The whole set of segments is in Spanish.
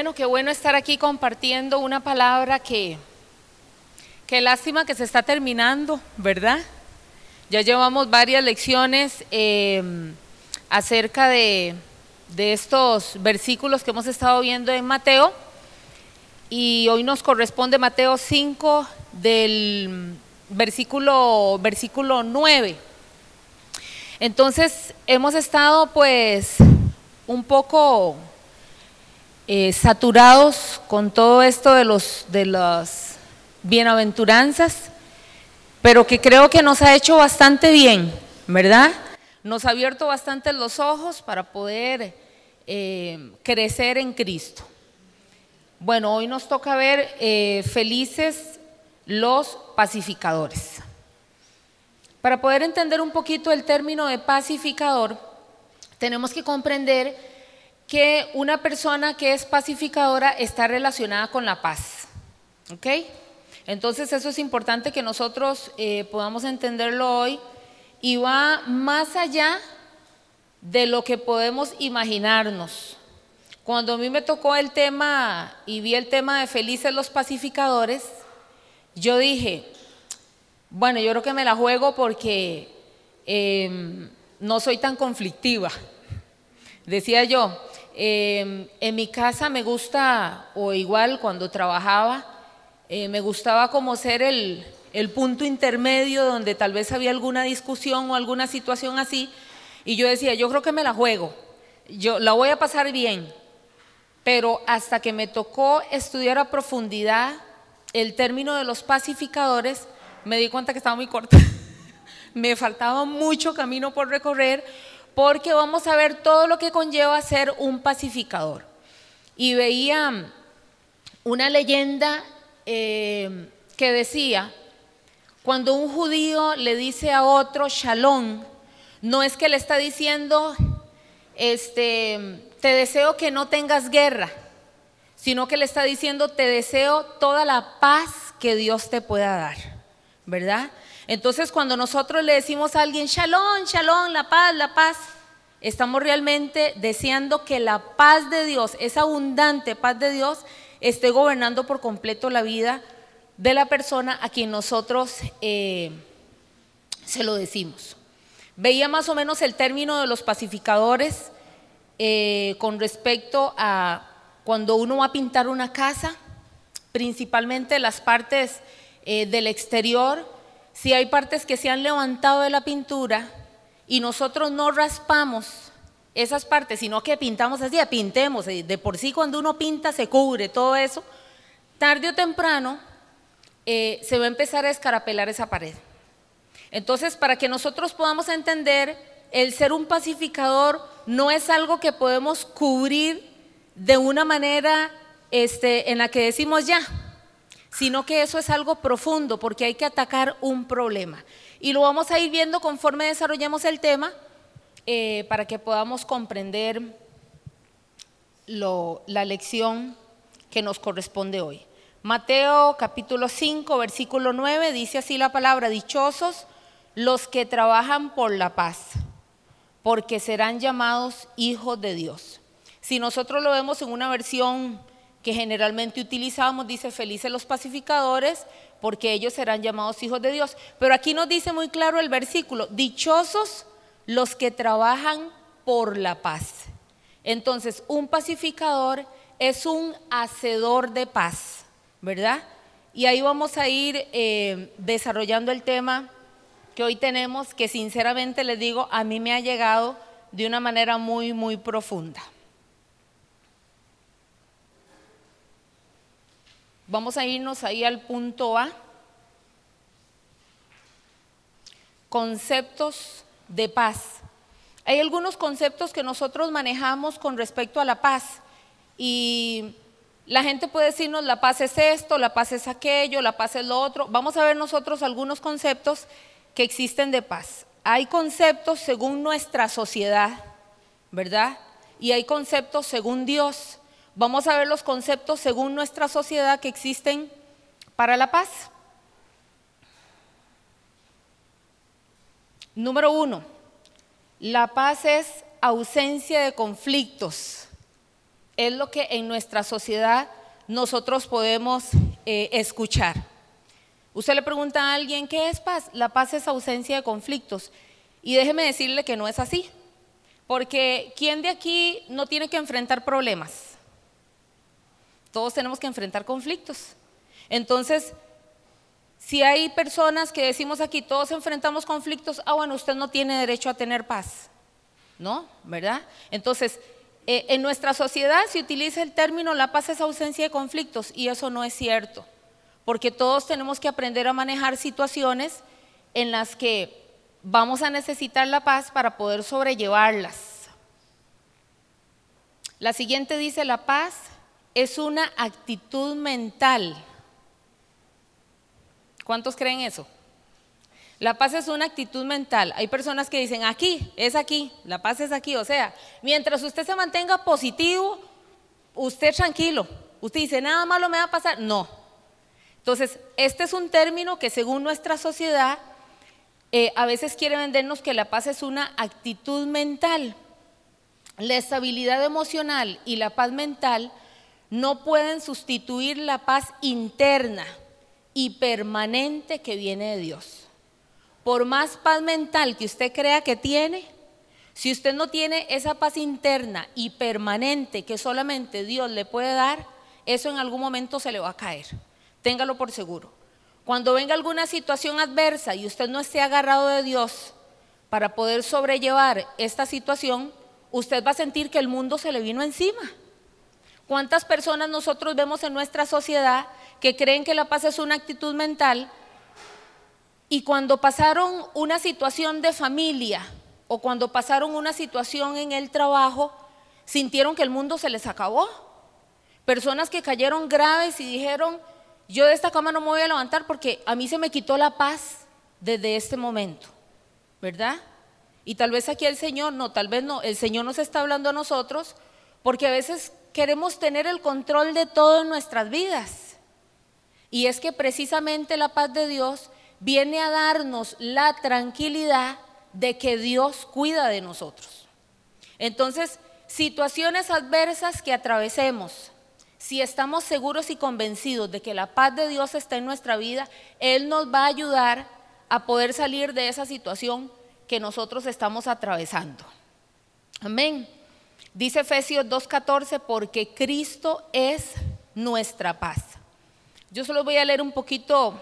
qué bueno estar aquí compartiendo una palabra que lástima que se está terminando, ¿verdad? Ya llevamos varias lecciones acerca de estos versículos que hemos estado viendo en Mateo, y hoy nos corresponde Mateo 5 del versículo 9. Entonces hemos estado pues un poco saturados con todo esto de las bienaventuranzas, pero que creo que nos ha hecho bastante bien, ¿verdad? Nos ha abierto bastante los ojos para poder crecer en Cristo. Bueno, hoy nos toca ver felices los pacificadores. Para poder entender un poquito el término de pacificador, tenemos que comprender que una persona que es pacificadora está relacionada con la paz, ¿ok? Entonces eso es importante que nosotros podamos entenderlo hoy, y va más allá de lo que podemos imaginarnos. Cuando a mí me tocó el tema y vi el tema de felices los pacificadores, yo dije, bueno, yo creo que me la juego porque no soy tan conflictiva. Decía yo, en mi casa me gusta, o igual cuando trabajaba, me gustaba como ser el punto intermedio donde tal vez había alguna discusión o alguna situación así, y yo decía, yo creo que me la juego, yo la voy a pasar bien. Pero hasta que me tocó estudiar a profundidad el término de los pacificadores, me di cuenta que estaba muy corta. Me faltaba mucho camino por recorrer, porque vamos a ver todo lo que conlleva ser un pacificador. Y veía una leyenda que decía, cuando un judío le dice a otro shalom, no es que le está diciendo te deseo que no tengas guerra, sino que le está diciendo te deseo toda la paz que Dios te pueda dar, ¿verdad? Entonces cuando nosotros le decimos a alguien shalom, shalom, la paz, estamos realmente deseando que la paz de Dios, esa abundante paz de Dios, esté gobernando por completo la vida de la persona a quien nosotros se lo decimos. Veía más o menos el término de los pacificadores con respecto a cuando uno va a pintar una casa, principalmente las partes del exterior. Si hay partes que se han levantado de la pintura y nosotros no raspamos esas partes, sino que pintamos así, pintemos, de por sí cuando uno pinta se cubre todo eso, tarde o temprano se va a empezar a escarapelar esa pared. Entonces, para que nosotros podamos entender, el ser un pacificador no es algo que podemos cubrir de una manera en la que decimos ya, sino que eso es algo profundo, porque hay que atacar un problema. Y lo vamos a ir viendo conforme desarrollemos el tema, para que podamos comprender la lección que nos corresponde hoy. Mateo capítulo 5, versículo 9, dice así la palabra: dichosos los que trabajan por la paz, porque serán llamados hijos de Dios. Si nosotros lo vemos en una versión que generalmente utilizamos, dice felices los pacificadores, porque ellos serán llamados hijos de Dios. Pero aquí nos dice muy claro el versículo: dichosos los que trabajan por la paz. Entonces, un pacificador es un hacedor de paz, ¿verdad? Y ahí vamos a ir desarrollando el tema que hoy tenemos, que sinceramente les digo, a mí me ha llegado de una manera muy, muy profunda. Vamos a irnos ahí al punto A. Conceptos de paz. Hay algunos conceptos que nosotros manejamos con respecto a la paz, y la gente puede decirnos la paz es esto, la paz es aquello, la paz es lo otro. Vamos a ver nosotros algunos conceptos que existen de paz. Hay conceptos según nuestra sociedad, ¿verdad? Y hay conceptos según Dios. Vamos a ver los conceptos según nuestra sociedad que existen para la paz. Número 1, la paz es ausencia de conflictos. es lo que en nuestra sociedad nosotros podemos escuchar. Usted le pregunta a alguien, ¿qué es paz? La paz es ausencia de conflictos. Y déjeme decirle que no es así. Porque ¿quién de aquí no tiene que enfrentar problemas? Todos tenemos que enfrentar conflictos. Entonces, si hay personas que decimos aquí, todos enfrentamos conflictos, bueno, usted no tiene derecho a tener paz. ¿No? ¿Verdad? Entonces, en nuestra sociedad se utiliza el término la paz es ausencia de conflictos, y eso no es cierto. Porque todos tenemos que aprender a manejar situaciones en las que vamos a necesitar la paz para poder sobrellevarlas. La siguiente dice, la paz es una actitud mental. ¿Cuántos creen eso? La paz es una actitud mental. Hay personas que dicen, aquí, es aquí, la paz es aquí. O sea, mientras usted se mantenga positivo, usted tranquilo. Usted dice, nada malo me va a pasar. No. Entonces, este es un término que según nuestra sociedad a veces quiere vendernos que la paz es una actitud mental. La estabilidad emocional y la paz mental no pueden sustituir la paz interna y permanente que viene de Dios. Por más paz mental que usted crea que tiene, si usted no tiene esa paz interna y permanente que solamente Dios le puede dar, eso en algún momento se le va a caer. Téngalo por seguro. Cuando venga alguna situación adversa y usted no esté agarrado de Dios para poder sobrellevar esta situación, usted va a sentir que el mundo se le vino encima. ¿Cuántas personas nosotros vemos en nuestra sociedad que creen que la paz es una actitud mental y cuando pasaron una situación de familia o cuando pasaron una situación en el trabajo, sintieron que el mundo se les acabó? Personas que cayeron graves y dijeron, yo de esta cama no me voy a levantar porque a mí se me quitó la paz desde este momento, ¿verdad? Y tal vez aquí el Señor, no, tal vez no, el Señor nos está hablando a nosotros porque a veces queremos tener el control de todo en nuestras vidas. Y es que precisamente la paz de Dios viene a darnos la tranquilidad de que Dios cuida de nosotros. Entonces, situaciones adversas que atravesemos, si estamos seguros y convencidos de que la paz de Dios está en nuestra vida, Él nos va a ayudar a poder salir de esa situación que nosotros estamos atravesando. Amén. Dice Efesios 2:14, porque Cristo es nuestra paz. Yo solo voy a leer un poquito,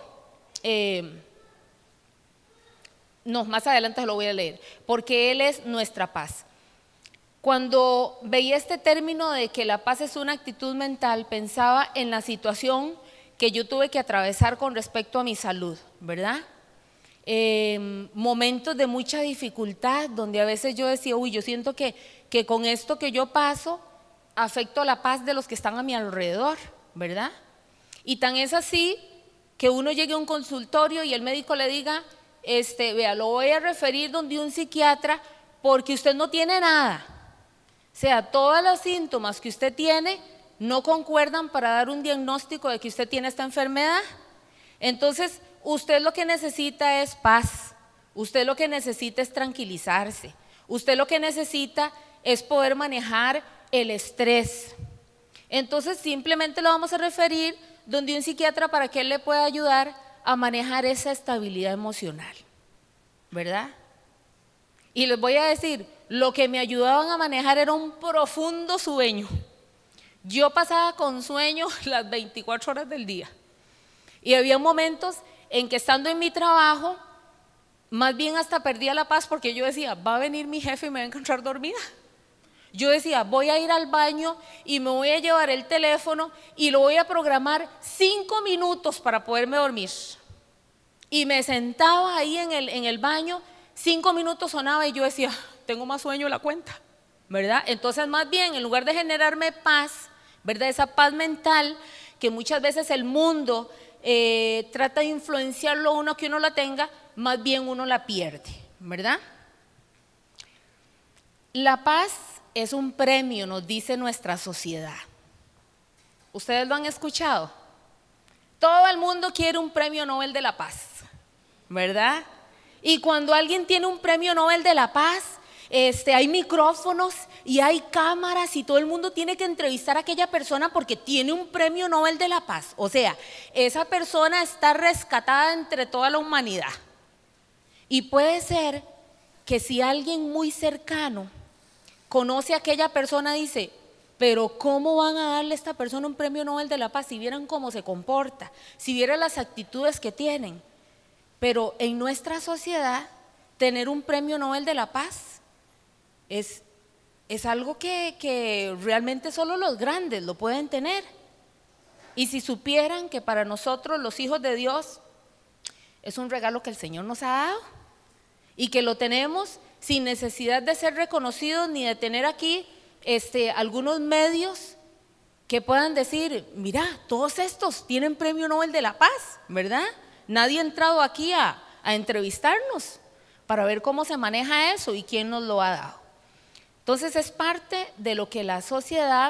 más adelante lo voy a leer, porque Él es nuestra paz. Cuando veía este término de que la paz es una actitud mental, pensaba en la situación que yo tuve que atravesar con respecto a mi salud, ¿verdad? Momentos de mucha dificultad, donde a veces yo decía, yo siento que con esto que yo paso, afecto la paz de los que están a mi alrededor, ¿verdad? Y tan es así que uno llegue a un consultorio y el médico le diga, vea, lo voy a referir donde un psiquiatra porque usted no tiene nada. O sea, todos los síntomas que usted tiene no concuerdan para dar un diagnóstico de que usted tiene esta enfermedad. Entonces, usted lo que necesita es paz, usted lo que necesita es tranquilizarse, usted lo que necesita es poder manejar el estrés. Entonces, simplemente lo vamos a referir donde un psiquiatra para que él le pueda ayudar a manejar esa estabilidad emocional, ¿verdad? Y les voy a decir, lo que me ayudaban a manejar era un profundo sueño. Yo pasaba con sueño las 24 horas del día. Y había momentos en que estando en mi trabajo, más bien hasta perdía la paz porque yo decía, va a venir mi jefe y me va a encontrar dormida. Yo decía, voy a ir al baño y me voy a llevar el teléfono y lo voy a programar 5 minutos para poderme dormir. Y me sentaba ahí en el baño, 5 minutos sonaba y yo decía, tengo más sueño de la cuenta, ¿verdad? Entonces más bien, en lugar de generarme paz, ¿verdad? Esa paz mental que muchas veces el mundo trata de influenciarlo a uno que uno la tenga, más bien uno la pierde, ¿verdad? La paz es un premio, nos dice nuestra sociedad. ¿Ustedes lo han escuchado? Todo el mundo quiere un premio Nobel de la Paz, ¿verdad? Y cuando alguien tiene un premio Nobel de la Paz, hay micrófonos y hay cámaras y todo el mundo tiene que entrevistar a aquella persona porque tiene un premio Nobel de la Paz. O sea, esa persona está rescatada entre toda la humanidad. Y puede ser que si alguien muy cercano conoce a aquella persona, dice, pero ¿cómo van a darle a esta persona un premio Nobel de la Paz? Si vieran cómo se comporta, si vieran las actitudes que tienen. Pero en nuestra sociedad, tener un premio Nobel de la Paz es algo que realmente solo los grandes lo pueden tener. Y si supieran que para nosotros los hijos de Dios es un regalo que el Señor nos ha dado y que lo tenemos sin necesidad de ser reconocidos ni de tener aquí algunos medios que puedan decir, mira, todos estos tienen premio Nobel de la Paz, ¿verdad? Nadie ha entrado aquí a entrevistarnos para ver cómo se maneja eso y quién nos lo ha dado. Entonces es parte de lo que la sociedad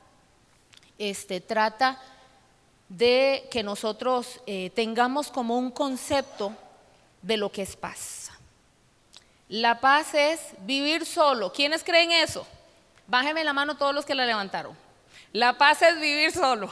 trata de que nosotros tengamos como un concepto de lo que es paz. La paz es vivir solo. ¿Quiénes creen eso? Bájenme la mano todos los que la levantaron. La paz es vivir solo.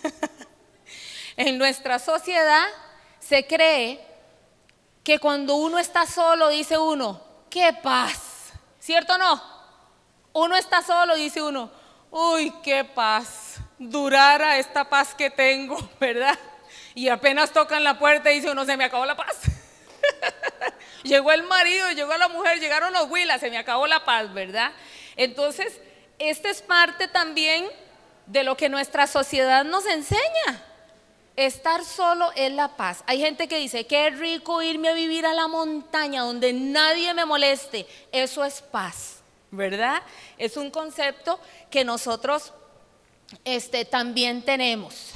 En nuestra sociedad se cree que cuando uno está solo dice uno, ¡qué paz! ¿Cierto o no? Uno está solo y dice uno, ¡uy, qué paz! Durara esta paz que tengo, ¿verdad? Y apenas tocan la puerta y dice uno, se me acabó la paz. Llegó el marido, llegó la mujer, llegaron los huilas, se me acabó la paz, ¿verdad? Entonces, esta es parte también de lo que nuestra sociedad nos enseña. Estar solo es la paz. Hay gente que dice, qué rico irme a vivir a la montaña donde nadie me moleste. Eso es paz, ¿verdad? Es un concepto que nosotros también tenemos.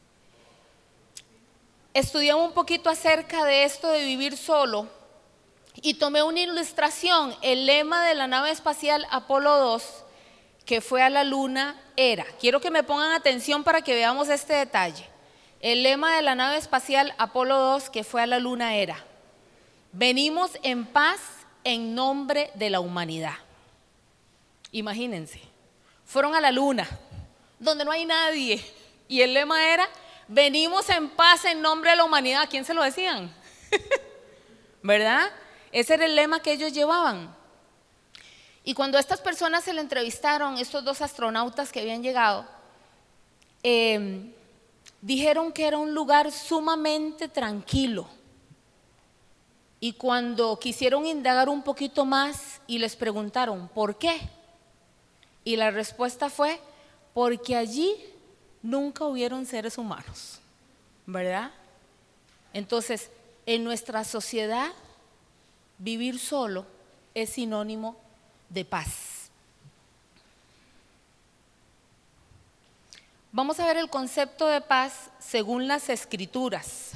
Estudié un poquito acerca de esto de vivir solo y tomé una ilustración. El lema de la nave espacial Apolo 2, que fue a la luna, era, quiero que me pongan atención para que veamos este detalle. El lema de la nave espacial Apolo 2 que fue a la luna era, venimos en paz en nombre de la humanidad. Imagínense, fueron a la luna, donde no hay nadie, y el lema era, venimos en paz en nombre de la humanidad. ¿A quién se lo decían? ¿Verdad? Ese era el lema que ellos llevaban. Y cuando a estas personas se le entrevistaron, estos dos astronautas que habían llegado, dijeron que era un lugar sumamente tranquilo. Y cuando quisieron indagar un poquito más y les preguntaron, ¿por qué? Y la respuesta fue, porque allí nunca hubieron seres humanos, ¿verdad? Entonces, en nuestra sociedad, vivir solo es sinónimo de paz. Vamos a ver el concepto de paz según las Escrituras.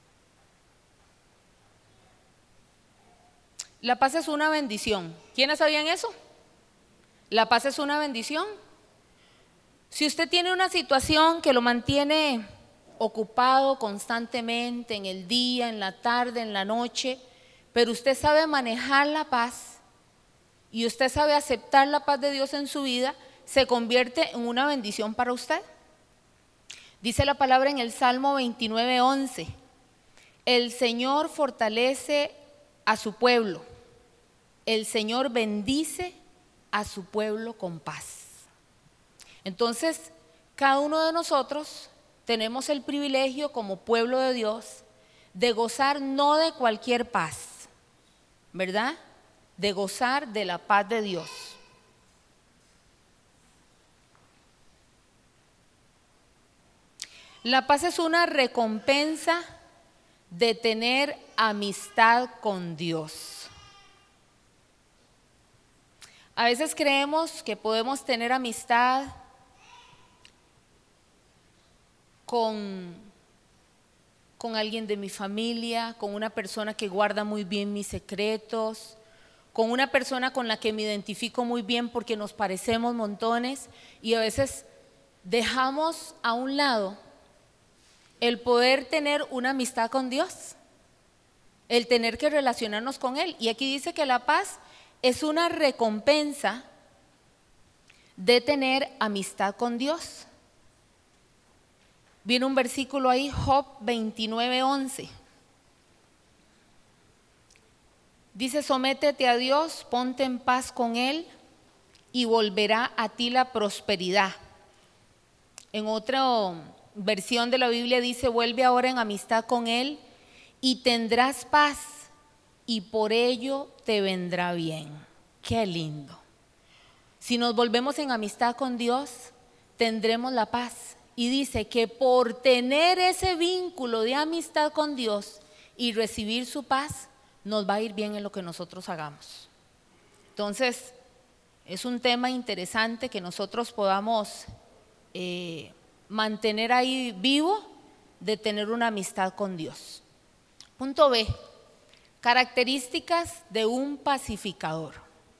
La paz es una bendición. ¿Quiénes sabían eso? La paz es una bendición. Si usted tiene una situación que lo mantiene ocupado constantemente en el día, en la tarde, en la noche, pero usted sabe manejar la paz y usted sabe aceptar la paz de Dios en su vida, se convierte en una bendición para usted. Dice la palabra en el Salmo 29:11, el Señor fortalece a su pueblo, el Señor bendice a su pueblo con paz. Entonces, cada uno de nosotros tenemos el privilegio como pueblo de Dios de gozar no de cualquier paz, ¿verdad? De gozar de la paz de Dios. La paz es una recompensa de tener amistad con Dios. A veces creemos que podemos tener amistad con alguien de mi familia, con una persona que guarda muy bien mis secretos, con una persona con la que me identifico muy bien porque nos parecemos montones, y a veces dejamos a un lado el poder tener una amistad con Dios, el tener que relacionarnos con Él. Y aquí dice que la paz es una recompensa de tener amistad con Dios. Viene un versículo ahí, Job 29:11. Dice: sométete a Dios, ponte en paz con Él y volverá a ti la prosperidad. En otra versión de la Biblia dice: vuelve ahora en amistad con Él y tendrás paz y por ello te vendrá bien. Qué lindo. Si nos volvemos en amistad con Dios, tendremos la paz. Y dice que por tener ese vínculo de amistad con Dios y recibir su paz, nos va a ir bien en lo que nosotros hagamos. Entonces, es un tema interesante que nosotros podamos mantener ahí vivo, de tener una amistad con Dios. Punto B, características de un pacificador.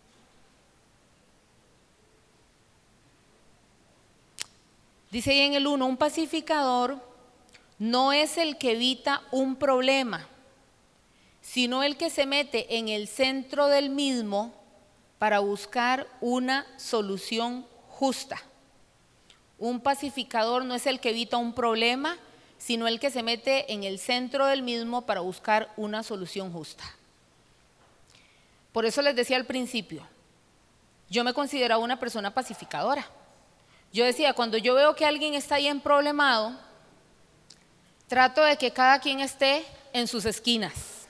Dice ahí en el 1, un pacificador no es el que evita un problema, sino el que se mete en el centro del mismo para buscar una solución justa. Un pacificador no es el que evita un problema, sino el que se mete en el centro del mismo para buscar una solución justa. Por eso les decía al principio, yo me consideraba una persona pacificadora. Yo decía, cuando yo veo que alguien está ahí emproblemado, trato de que cada quien esté en sus esquinas.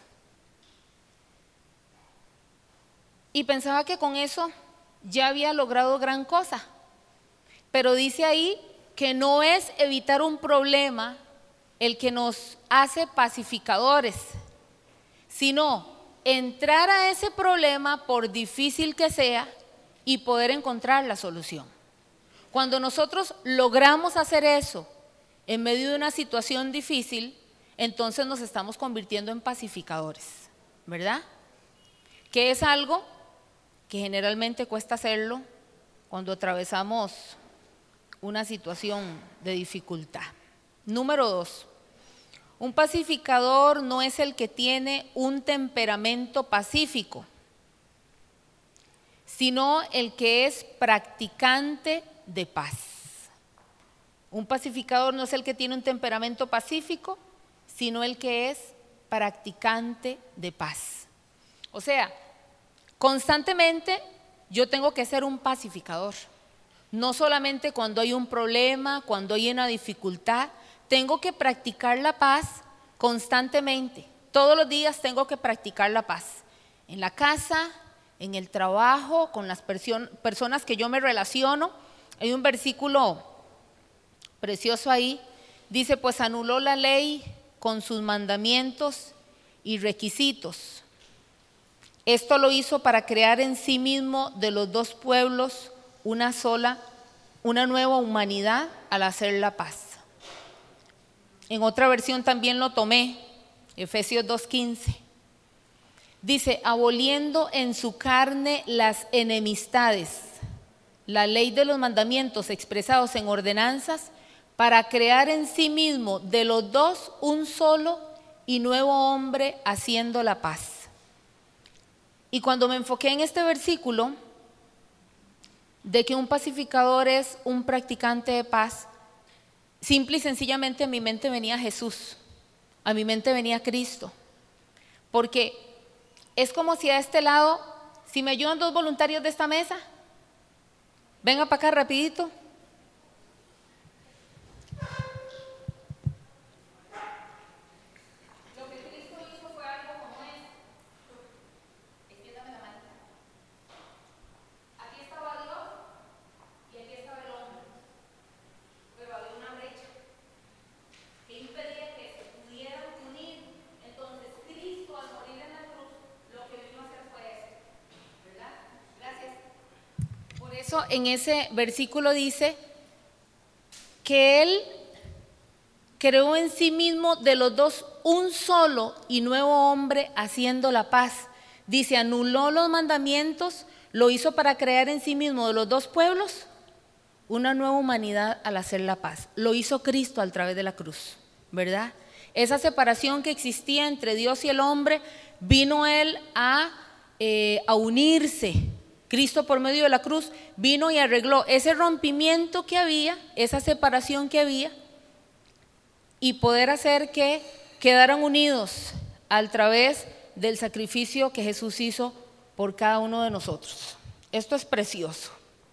Y pensaba que con eso ya había logrado gran cosa. Pero dice ahí que no es evitar un problema el que nos hace pacificadores, sino entrar a ese problema por difícil que sea y poder encontrar la solución. Cuando nosotros logramos hacer eso en medio de una situación difícil, entonces nos estamos convirtiendo en pacificadores, ¿verdad? Que es algo que generalmente cuesta hacerlo cuando atravesamos una situación de dificultad. Número 2, un pacificador no es el que tiene un temperamento pacífico, sino el que es practicante de paz. Un pacificador no es el que tiene un temperamento pacífico, sino el que es practicante de paz. O sea, constantemente yo tengo que ser un pacificador. No solamente cuando hay un problema, cuando hay una dificultad, tengo que practicar la paz constantemente. Todos los días tengo que practicar la paz. En la casa, en el trabajo, con las personas que yo me relaciono. Hay un versículo precioso ahí, dice: pues anuló la ley con sus mandamientos y requisitos. Esto lo hizo para crear en sí mismo de los dos pueblos una nueva humanidad al hacer la paz. En otra versión también lo tomé, Efesios 2:15. Dice: aboliendo en su carne las enemistades, la ley de los mandamientos expresados en ordenanzas, para crear en sí mismo de los dos un solo y nuevo hombre, haciendo la paz. Y cuando me enfoqué en este versículo, de que un pacificador es un practicante de paz, simple y sencillamente a mi mente venía Jesús, a mi mente venía Cristo. Porque es como si a este lado, si me ayudan 2 voluntarios de esta mesa, venga para acá rapidito. Lo que Cristo hizo fue algo como esto. Extiéndame la mano. Aquí estaba Dios y aquí estaba el hombre. Pero había una brecha que impedía que se pudieran unir. Entonces Cristo, al morir en la cruz, lo que vino a hacer fue eso, ¿verdad? Gracias. Por eso en ese versículo dice que Él creó en sí mismo de los dos un solo y nuevo hombre, haciendo la paz. Dice, anuló los mandamientos, lo hizo para crear en sí mismo de los dos pueblos una nueva humanidad al hacer la paz. Lo hizo Cristo a través de la cruz, ¿verdad? Esa separación que existía entre Dios y el hombre, vino Él a a unirse. Cristo por medio de la cruz vino y arregló ese rompimiento que había, esa separación que había, y poder hacer que quedaran unidos a través del sacrificio que Jesús hizo por cada uno de nosotros. Esto es precioso.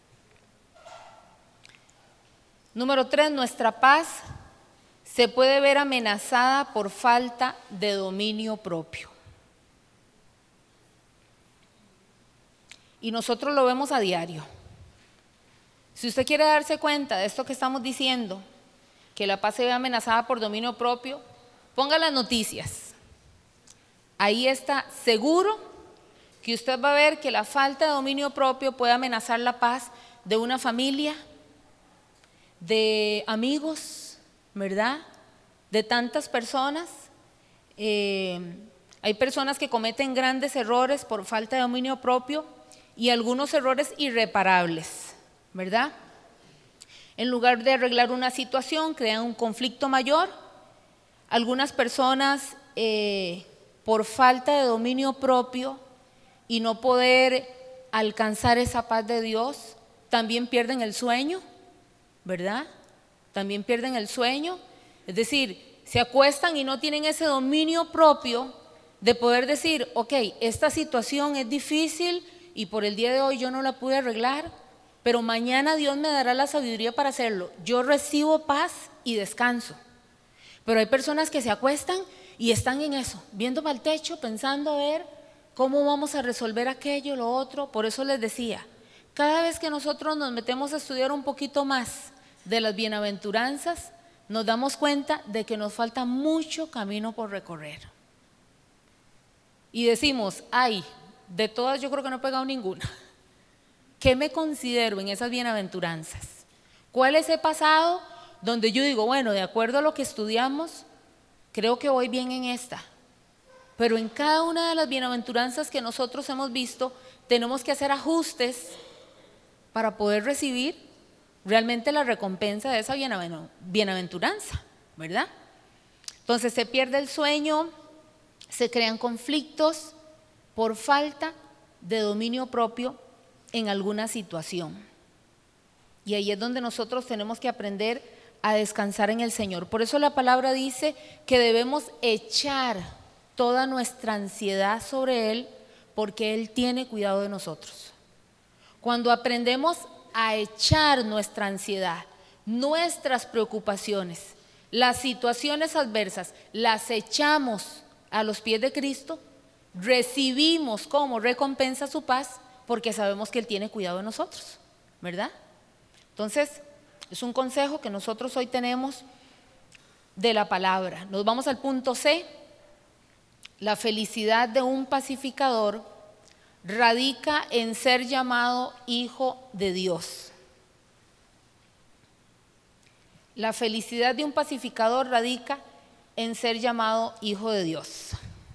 Número 3, nuestra paz se puede ver amenazada por falta de dominio propio. Y nosotros lo vemos a diario. Si usted quiere darse cuenta de esto que estamos diciendo, que la paz se ve amenazada por dominio propio, ponga las noticias. Ahí está seguro que usted va a ver que la falta de dominio propio puede amenazar la paz de una familia, de amigos, ¿verdad? De tantas personas. Hay personas que cometen grandes errores por falta de dominio propio y algunos errores irreparables, ¿verdad? En lugar de arreglar una situación, crean un conflicto mayor. Algunas personas, por falta de dominio propio y no poder alcanzar esa paz de Dios, también pierden el sueño, ¿verdad? También pierden el sueño. Es decir, se acuestan y no tienen ese dominio propio de poder decir, ok, esta situación es difícil y por el día de hoy yo no la pude arreglar, pero mañana Dios me dará la sabiduría para hacerlo. Yo recibo paz y descanso. Pero hay personas que se acuestan y están en eso, viendo para el techo, pensando a ver cómo vamos a resolver aquello, lo otro. Por eso les decía, cada vez que nosotros nos metemos a estudiar un poquito más de las bienaventuranzas, nos damos cuenta de que nos falta mucho camino por recorrer. Y decimos, ay, de todas yo creo que no he pegado ninguna. ¿Qué me considero en esas bienaventuranzas? ¿Cuáles he pasado donde yo digo, bueno, de acuerdo a lo que estudiamos, creo que voy bien en esta? Pero en cada una de las bienaventuranzas que nosotros hemos visto, tenemos que hacer ajustes para poder recibir realmente la recompensa de esa bienaventuranza, ¿verdad? Entonces se pierde el sueño, se crean conflictos por falta de dominio propio en alguna situación. Y ahí es donde nosotros tenemos que aprender a descansar en el Señor. Por eso la palabra dice que debemos echar toda nuestra ansiedad sobre Él, porque Él tiene cuidado de nosotros. Cuando aprendemos a echar nuestra ansiedad, nuestras preocupaciones, las situaciones adversas, las echamos a los pies de Cristo, recibimos como recompensa su paz, porque sabemos que Él tiene cuidado de nosotros, ¿verdad? Entonces, es un consejo que nosotros hoy tenemos de la palabra. Nos vamos al punto C. La felicidad de un pacificador radica en ser llamado hijo de Dios. La felicidad de un pacificador radica en ser llamado hijo de Dios.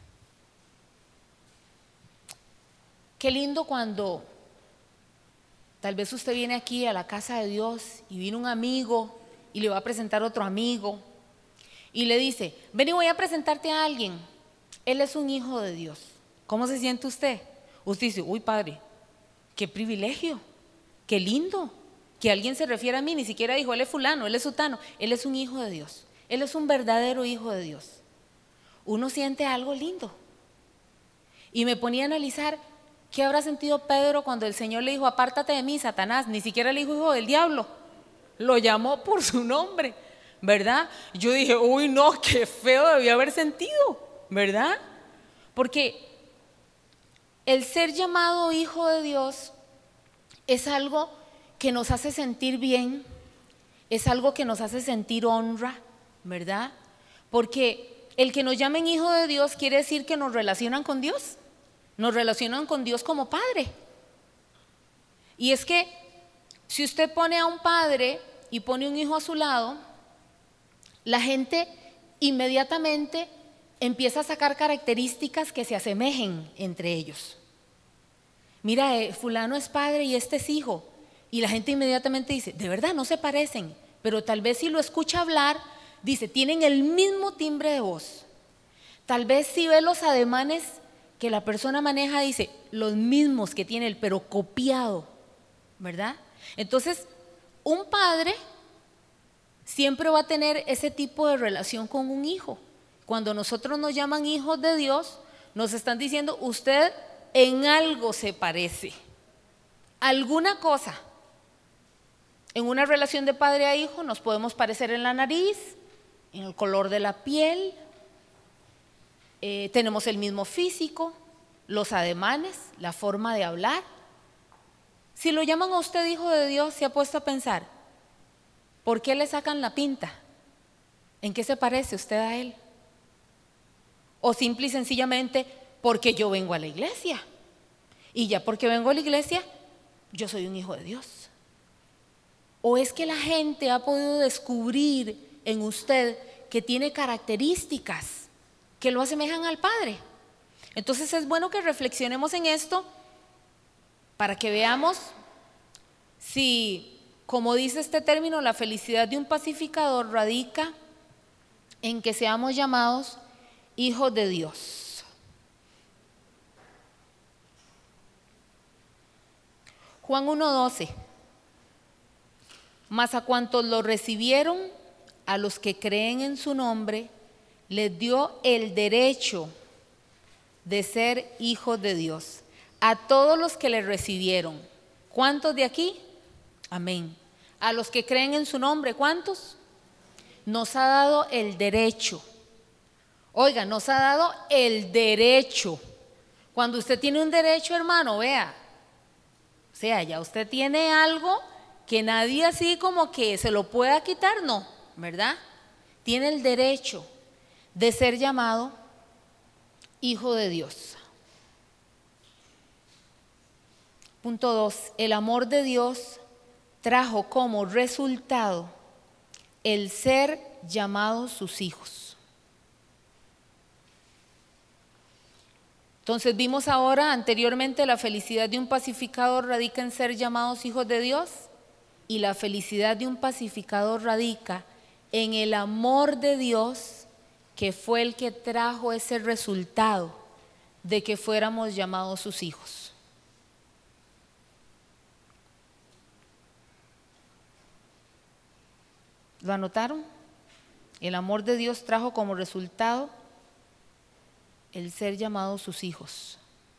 Qué lindo cuando tal vez usted viene aquí a la casa de Dios y viene un amigo y le va a presentar otro amigo y le dice, ven y voy a presentarte a alguien, él es un hijo de Dios. ¿Cómo se siente usted? Usted dice, uy padre, qué privilegio, qué lindo que alguien se refiera a mí, ni siquiera dijo él es fulano, él es sutano, él es un hijo de Dios, él es un verdadero hijo de Dios. Uno siente algo lindo. Y me ponía a analizar ¿qué habrá sentido Pedro cuando el Señor le dijo, apártate de mí, Satanás? Ni siquiera le dijo hijo del diablo, lo llamó por su nombre, ¿verdad? Yo dije, uy no, qué feo debió haber sentido, ¿verdad? Porque el ser llamado hijo de Dios es algo que nos hace sentir bien, es algo que nos hace sentir honra, ¿verdad? Porque el que nos llamen hijo de Dios quiere decir que nos relacionan con Dios. Nos relacionan con Dios como padre. Y es que si usted pone a un padre y pone un hijo a su lado, la gente inmediatamente empieza a sacar características que se asemejen entre ellos. Mira, fulano es padre y este es hijo. Y la gente inmediatamente dice, de verdad no se parecen, pero tal vez si lo escucha hablar, dice, tienen el mismo timbre de voz. Tal vez si ve los ademanes que la persona maneja, dice, los mismos que tiene él, pero copiado, ¿verdad? Entonces, un padre siempre va a tener ese tipo de relación con un hijo. Cuando nosotros nos llaman hijos de Dios, nos están diciendo, usted en algo se parece, alguna cosa. En una relación de padre a hijo nos podemos parecer en la nariz, en el color de la piel, tenemos el mismo físico, los ademanes, la forma de hablar. Si lo llaman a usted hijo de Dios, se ha puesto a pensar, ¿por qué le sacan la pinta? ¿En qué se parece usted a él? O simple y sencillamente, porque yo vengo a la iglesia. Y ya porque vengo a la iglesia, yo soy un hijo de Dios. ¿O es que la gente ha podido descubrir en usted que tiene características que lo asemejan al Padre? Entonces es bueno que reflexionemos en esto para que veamos si, como dice este término, la felicidad de un pacificador radica en que seamos llamados hijos de Dios. Juan 1:12. Mas a cuantos lo recibieron, a los que creen en su nombre, les dio el derecho de ser hijos de Dios. A todos los que le recibieron. ¿Cuántos de aquí? Amén. A los que creen en su nombre, ¿cuántos? Nos ha dado el derecho. Oiga, nos ha dado el derecho. Cuando usted tiene un derecho, hermano, vea, o sea, ya usted tiene algo que nadie así como que se lo pueda quitar, no, ¿verdad? Tiene el derecho de ser llamado hijo de Dios. Punto 2. El amor de Dios trajo como resultado el ser llamados sus hijos. Entonces vimos ahora anteriormente la felicidad de un pacificador radica en ser llamados hijos de Dios, y la felicidad de un pacificador radica en el amor de Dios, que fue el que trajo ese resultado de que fuéramos llamados sus hijos. ¿Lo anotaron? El amor de Dios trajo como resultado el ser llamados sus hijos.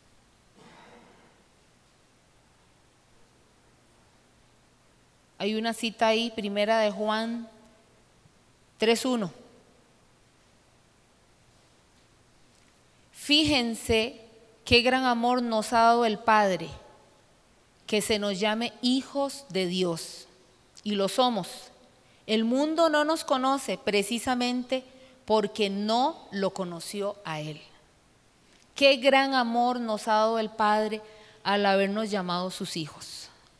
Hay una cita ahí, primera de Juan 3:1. Fíjense qué gran amor nos ha dado el Padre, que se nos llame hijos de Dios, y lo somos. El mundo no nos conoce precisamente porque no lo conoció a Él. Qué gran amor nos ha dado el Padre al habernos llamado sus hijos.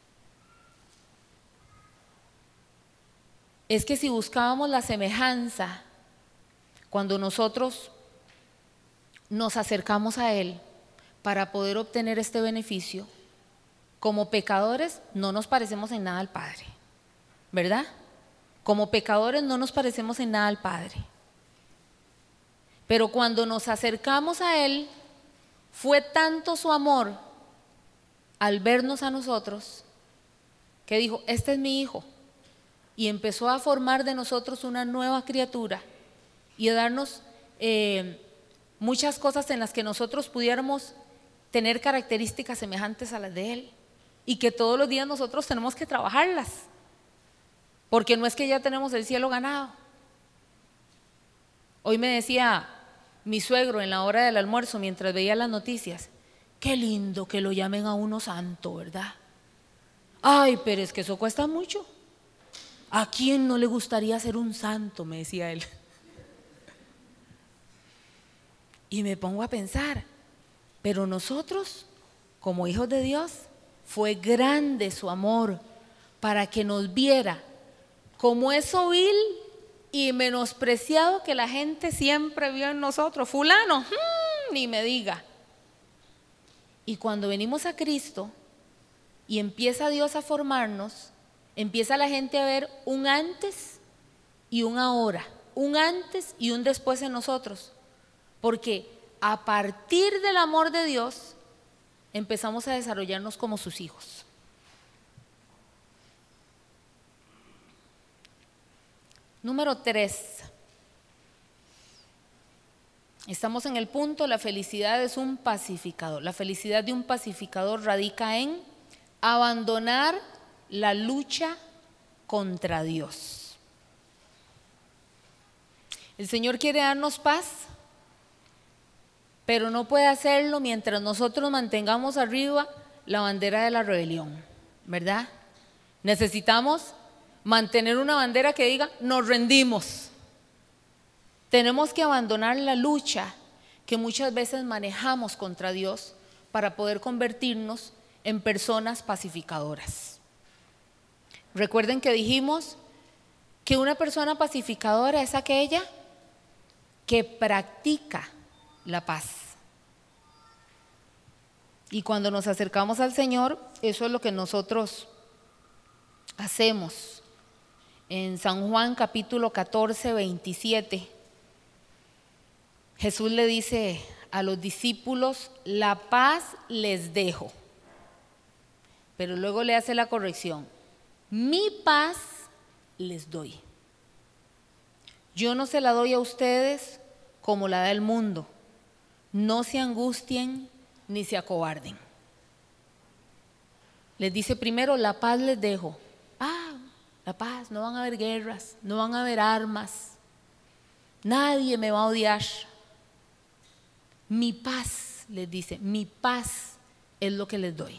Es que si buscábamos la semejanza, cuando nosotros nos acercamos a Él para poder obtener este beneficio, como pecadores no nos parecemos en nada al Padre, ¿verdad? Como pecadores no nos parecemos en nada al Padre. Pero cuando nos acercamos a Él, fue tanto su amor al vernos a nosotros, que dijo, este es mi hijo. Y empezó a formar de nosotros una nueva criatura y a darnos muchas cosas en las que nosotros pudiéramos tener características semejantes a las de Él, y que todos los días nosotros tenemos que trabajarlas, porque no es que ya tenemos el cielo ganado. Hoy me decía mi suegro en la hora del almuerzo, mientras veía las noticias, qué lindo que lo llamen a uno santo, ¿verdad? Ay, pero es que eso cuesta mucho. ¿A quién no le gustaría ser un santo?, me decía él. Y me pongo a pensar, pero nosotros, como hijos de Dios, fue grande su amor para que nos viera como eso vil y menospreciado que la gente siempre vio en nosotros. Fulano, ni me diga. Y cuando venimos a Cristo y empieza Dios a formarnos, empieza la gente a ver un antes y un ahora, un antes y un después en nosotros, porque a partir del amor de Dios, empezamos a desarrollarnos como sus hijos. Número 3. Estamos en el punto, la felicidad es un pacificador. La felicidad de un pacificador radica en abandonar la lucha contra Dios. El Señor quiere darnos paz, pero no puede hacerlo mientras nosotros mantengamos arriba la bandera de la rebelión, ¿verdad? Necesitamos mantener una bandera que diga, nos rendimos. Tenemos que abandonar la lucha que muchas veces manejamos contra Dios para poder convertirnos en personas pacificadoras. Recuerden que dijimos que una persona pacificadora es aquella que practica la paz. Y cuando nos acercamos al Señor, eso es lo que nosotros hacemos. En San Juan capítulo 14, 27, Jesús le dice a los discípulos, la paz les dejo. Pero luego le hace la corrección, mi paz les doy. Yo no se la doy a ustedes como la da el mundo. No se angustien ni se acobarden. Les dice primero, la paz les dejo. La paz, no van a haber guerras, no van a haber armas. Nadie me va a odiar. Mi paz, les dice, mi paz es lo que les doy.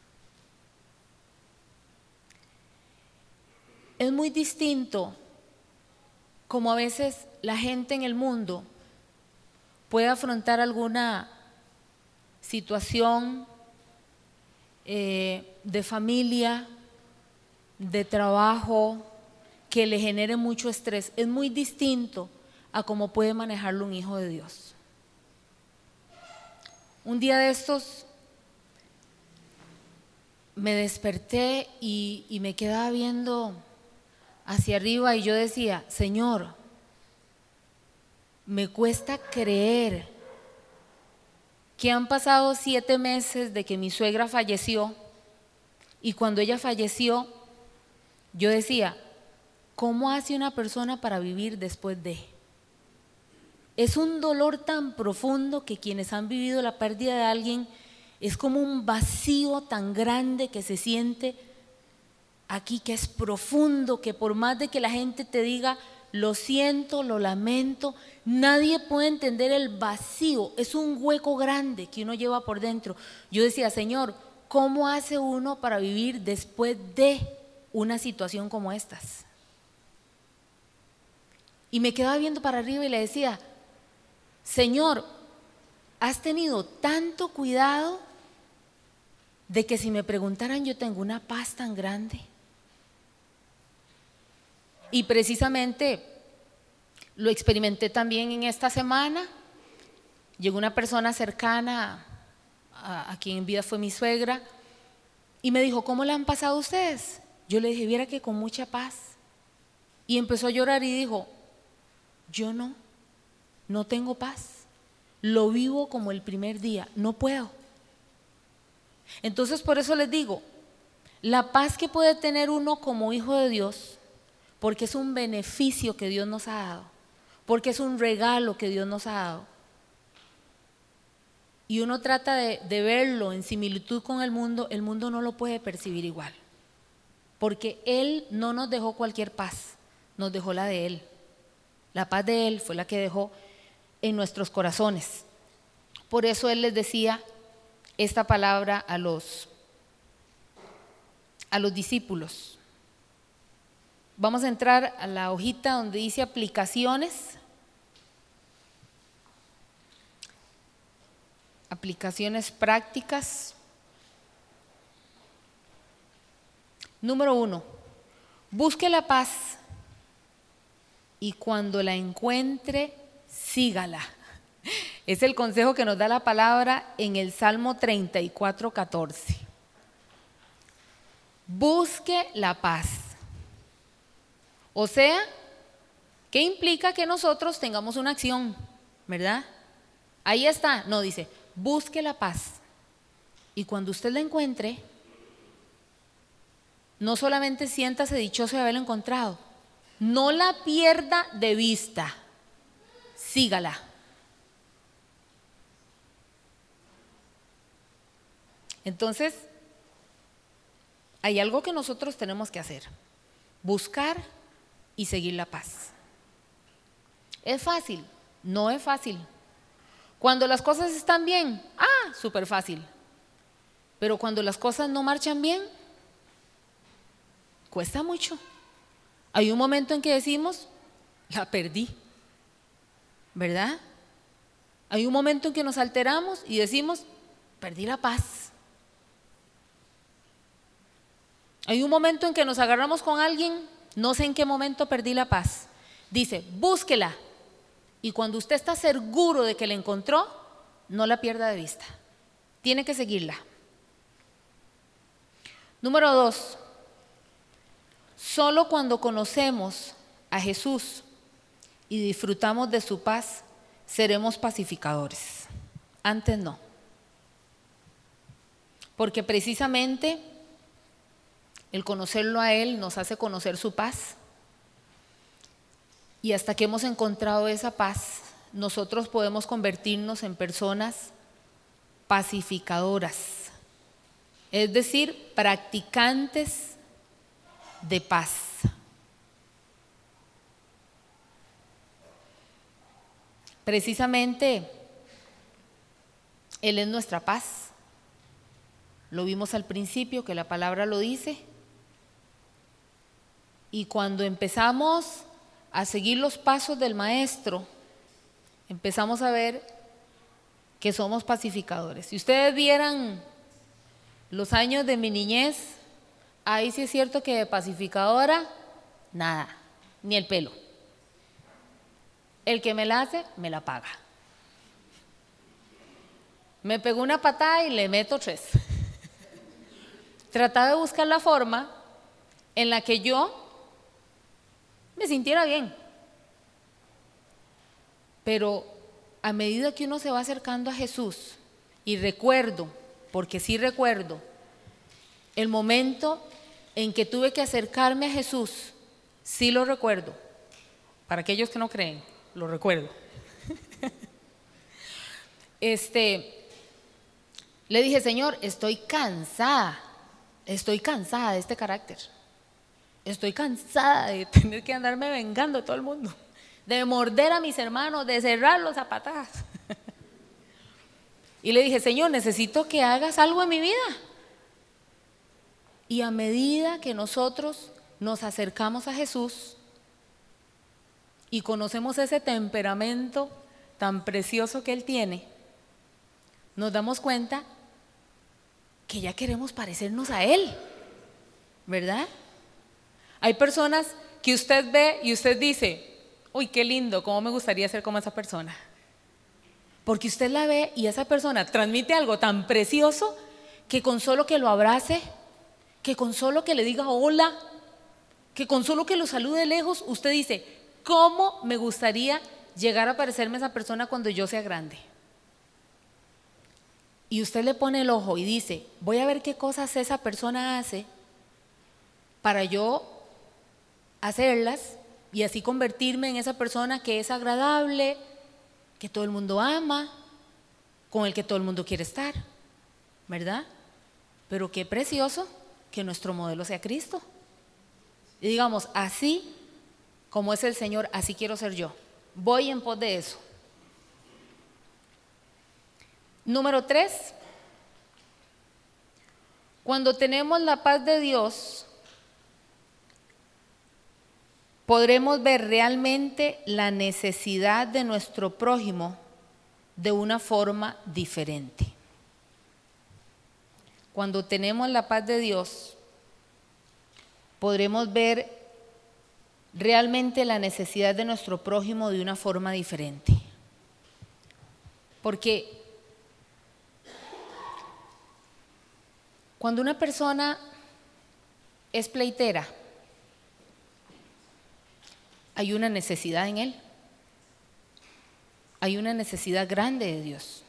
Es muy distinto como a veces la gente en el mundo puede afrontar alguna situación de familia, de trabajo, que le genere mucho estrés. Es muy distinto a cómo puede manejarlo un hijo de Dios. Un día de estos me desperté y me quedaba viendo hacia arriba y yo decía, Señor, me cuesta creer que han pasado 7 meses de que mi suegra falleció y cuando ella falleció, yo decía, ¿cómo hace una persona para vivir después de? Es un dolor tan profundo que quienes han vivido la pérdida de alguien es como un vacío tan grande que se siente aquí, que es profundo, que por más de que la gente te diga, lo siento, lo lamento, nadie puede entender el vacío. Es un hueco grande que uno lleva por dentro. Yo decía, Señor, ¿cómo hace uno para vivir después de una situación como estas? Y me quedaba viendo para arriba y le decía, Señor, has tenido tanto cuidado de que si me preguntaran yo tengo una paz tan grande. Y precisamente lo experimenté también en esta semana. Llegó una persona cercana a quien en vida fue mi suegra y me dijo, ¿cómo la han pasado ustedes? Yo le dije, viera que con mucha paz. Y empezó a llorar y dijo, yo no tengo paz. Lo vivo como el primer día, no puedo. Entonces por eso les digo, la paz que puede tener uno como hijo de Dios, porque es un beneficio que Dios nos ha dado, porque es un regalo que Dios nos ha dado, y uno trata de verlo en similitud con el mundo no lo puede percibir igual, porque Él no nos dejó cualquier paz, nos dejó la de Él. La paz de Él fue la que dejó en nuestros corazones. Por eso Él les decía esta palabra a los discípulos. Vamos a entrar a la hojita donde dice aplicaciones. Aplicaciones prácticas. Número 1, busque la paz y cuando la encuentre, sígala. Es el consejo que nos da la palabra en el Salmo 34:14. Busque la paz. O sea, ¿qué implica que nosotros tengamos una acción? ¿Verdad? ahí está. No, dice, busque la paz. Y cuando usted la encuentre, no solamente siéntase dichoso de haberla encontrado, no la pierda de vista, sígala. Entonces, hay algo que nosotros tenemos que hacer: buscar y seguir la paz. ¿Es fácil? No es fácil. Cuando las cosas están bien, súper fácil. Pero cuando las cosas no marchan bien, cuesta mucho. Hay un momento en que decimos, la perdí, ¿verdad? Hay un momento en que nos alteramos y decimos, perdí la paz. Hay un momento en que nos agarramos con alguien, no sé en qué momento perdí la paz. Dice, búsquela. Y cuando usted está seguro de que la encontró, no la pierda de vista. Tiene que seguirla. Número 2. Solo cuando conocemos a Jesús y disfrutamos de su paz, seremos pacificadores. Antes no. Porque precisamente el conocerlo a Él nos hace conocer su paz. Y hasta que hemos encontrado esa paz, nosotros podemos convertirnos en personas pacificadoras, es decir, practicantes de paz. Precisamente, Él es nuestra paz. Lo vimos al principio, que la palabra lo dice. Y cuando empezamos a seguir los pasos del Maestro, empezamos a ver que somos pacificadores. Si ustedes vieran los años de mi niñez, ahí sí es cierto que de pacificadora, nada, ni el pelo. El que me la hace, me la paga. Me pegó una patada y le meto 3. Trataba de buscar la forma en la que yo me sintiera bien. Pero a medida que uno se va acercando a Jesús, y recuerdo, porque sí recuerdo, el momento en que tuve que acercarme a Jesús, sí lo recuerdo. Para aquellos que no creen, lo recuerdo. Le dije, Señor, estoy cansada de este carácter. Estoy cansada de tener que andarme vengando de todo el mundo, de morder a mis hermanos, de cerrarlos a patadas. Y le dije, Señor, necesito que hagas algo en mi vida. Y a medida que nosotros nos acercamos a Jesús y conocemos ese temperamento tan precioso que Él tiene, nos damos cuenta que ya queremos parecernos a Él, ¿verdad? Hay personas que usted ve y usted dice, uy, qué lindo, cómo me gustaría ser como esa persona. Porque usted la ve y esa persona transmite algo tan precioso que con solo que lo abrace, que con solo que le diga hola, que con solo que lo salude lejos, usted dice, ¿cómo me gustaría llegar a parecerme a esa persona cuando yo sea grande? Y usted le pone el ojo y dice, voy a ver qué cosas esa persona hace para yo hacerlas y así convertirme en esa persona que es agradable, que todo el mundo ama, con el que todo el mundo quiere estar, ¿verdad? Pero qué precioso que nuestro modelo sea Cristo. Y digamos, así como es el Señor, así quiero ser yo. Voy en pos de eso. Número 3, cuando tenemos la paz de Dios, podremos ver realmente la necesidad de nuestro prójimo de una forma diferente. Cuando tenemos la paz de Dios, podremos ver realmente la necesidad de nuestro prójimo de una forma diferente. Porque cuando una persona es pleitera, hay una necesidad en él. hay una necesidad grande de Dios.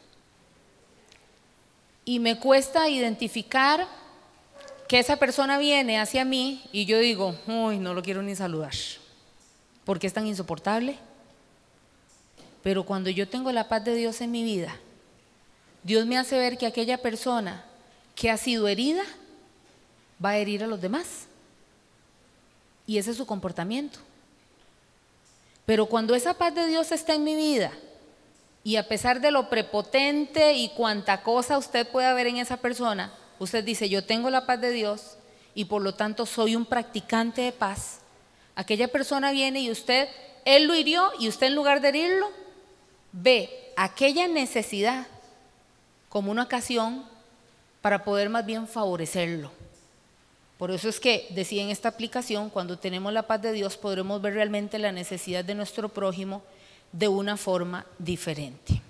Y me cuesta identificar que esa persona viene hacia mí y yo digo, uy, no lo quiero ni saludar, porque es tan insoportable. Pero cuando yo tengo la paz de Dios en mi vida, Dios me hace ver que aquella persona que ha sido herida va a herir a los demás. Y ese es su comportamiento. Pero cuando esa paz de Dios está en mi vida, y a pesar de lo prepotente y cuánta cosa usted pueda ver en esa persona, usted dice, yo tengo la paz de Dios y por lo tanto soy un practicante de paz. Aquella persona viene y él lo hirió y usted en lugar de herirlo, ve aquella necesidad como una ocasión para poder más bien favorecerlo. Por eso es que decía en esta aplicación, cuando tenemos la paz de Dios podremos ver realmente la necesidad de nuestro prójimo de una forma diferente.